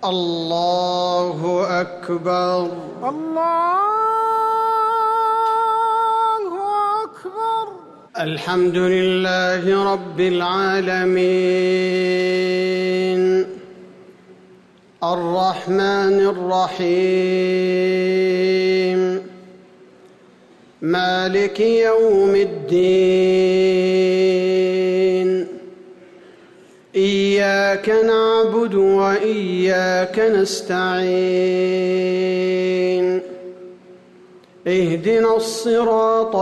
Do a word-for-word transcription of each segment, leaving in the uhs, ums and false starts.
الله أكبر. الله أكبر. الحمد لله رب العالمين الرحمن الرحيم مالك يوم الدين إياك نعبد وإياك نستعين اهدنا الصراط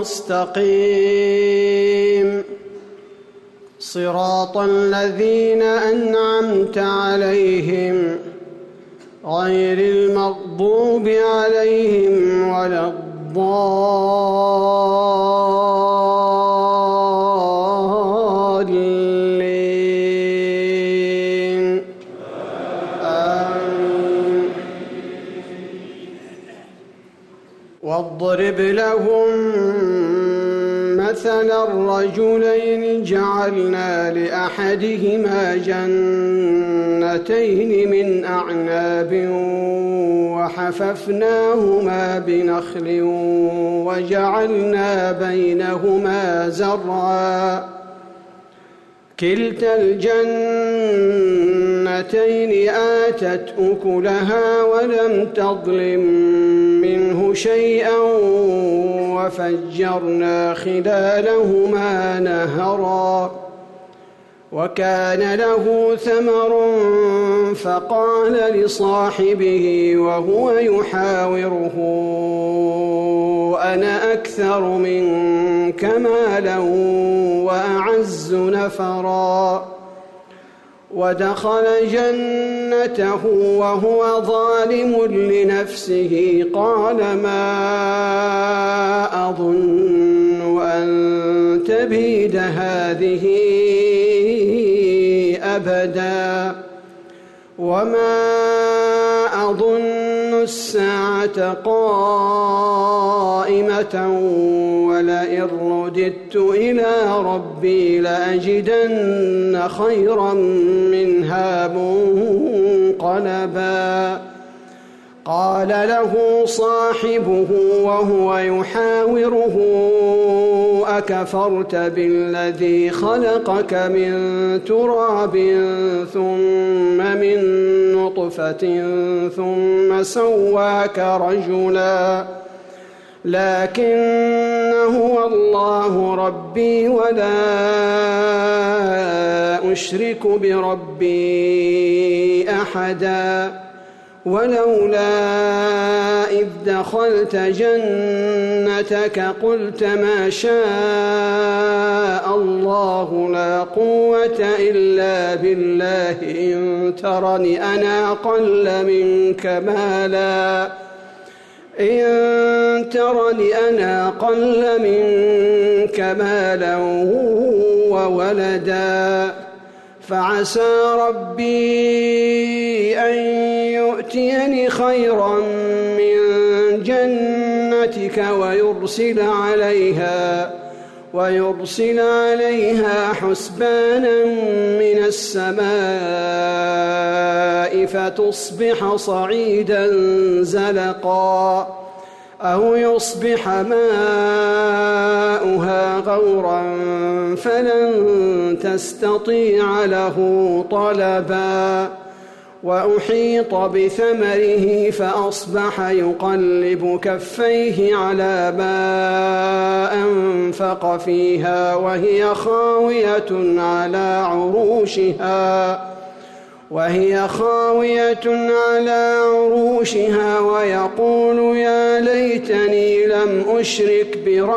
المستقيم صراط الذين أنعمت عليهم غير المغضوب عليهم ولا الضالين آمين. واضرب لهم مثل الرجلين جعلنا لأحدهما جنتين من أعناب وحففناهما بنخل وجعلنا بينهما زرعا كلتا الجنتين آتت أكلها ولم تظلم منه شيئا وفجرنا خلالهما نهرا وكان له ثمر فقال لصاحبه وهو يحاوره أنا أكثر منك مالا وأعز نفرا ودخل جنته وهو ظالم لنفسه قال ما أظن أن تبيد هذه أبدا وما أظن الساعة قائمة ولئن رددت إلى ربي لأجدن خيرا منها منقلبا قال له صاحبه وهو يحاوره أكفرت بالذي خلقك من تراب ثم من نطفة ثم سواك رجلا لكن هو الله ربي ولا أشرك بربي أحدا ولولا إذ دخلت جنتك قلت ما شاء الله لا قوة إلا بالله إن ترني أنا أقل منك مالا إن ترني أنا أقل منك مالا وولدا فعسى ربي أن يؤتيني خيرا من جنتك ويرسل عليها ويرسل عليها حسبانا من السماء فتصبح صعيدا زلقا أو يصبح ماؤها غورا فلن تستطيع له طلبا وأحيط بثمره فأصبح يقلب كفيه على ما أنفق فيها وهي خاوية على عروشها وهي خاوية على عروشها ويقول يا ليتني لم أشرك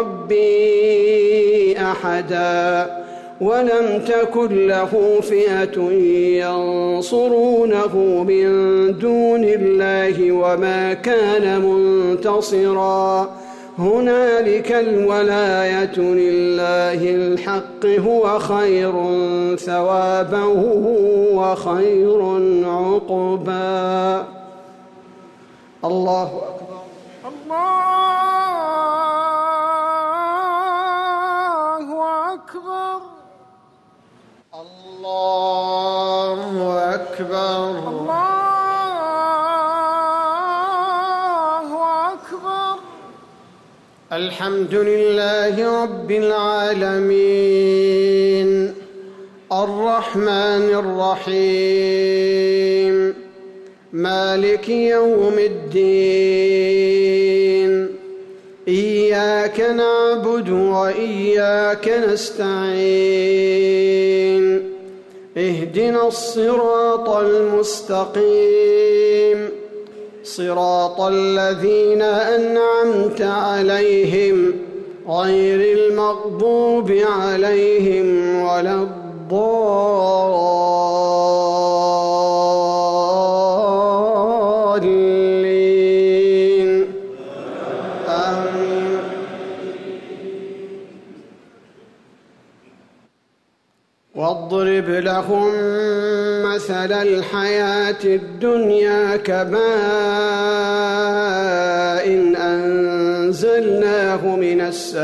بربي أحدا ولم تكن له فئة ينصرونه من دون الله وما كان منتصرا هنالك الولاية لله الحق هو خير ثوابا وخير عقبا. الله أكبر. الله أكبر. الله أكبر. الله الحمد لله رب العالمين الرحمن الرحيم مالك يوم الدين إياك نعبد وإياك نستعين اهدنا الصراط المستقيم صراط الذين أنعمت عليهم غير المغضوب عليهم ولا الضالين آمين. واضرب لهم مثل الحياة الدنيا كماء إن أنزلناه من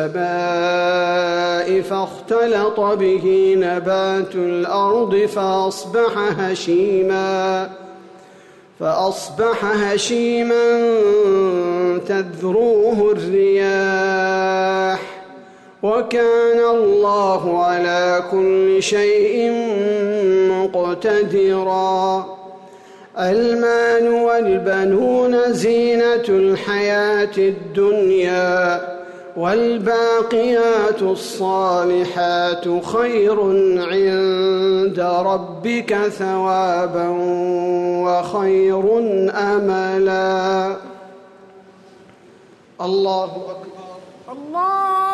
السماء فاختلط به نبات الأرض فأصبح هشيما فأصبح هشيما تذروه الرياح وكان الله على كل شيء مقتدرا. المال والبنون زينة الحياة الدنيا والباقيات الصالحات خير عند ربك ثوابا وخير أملا. الله أكبر. الله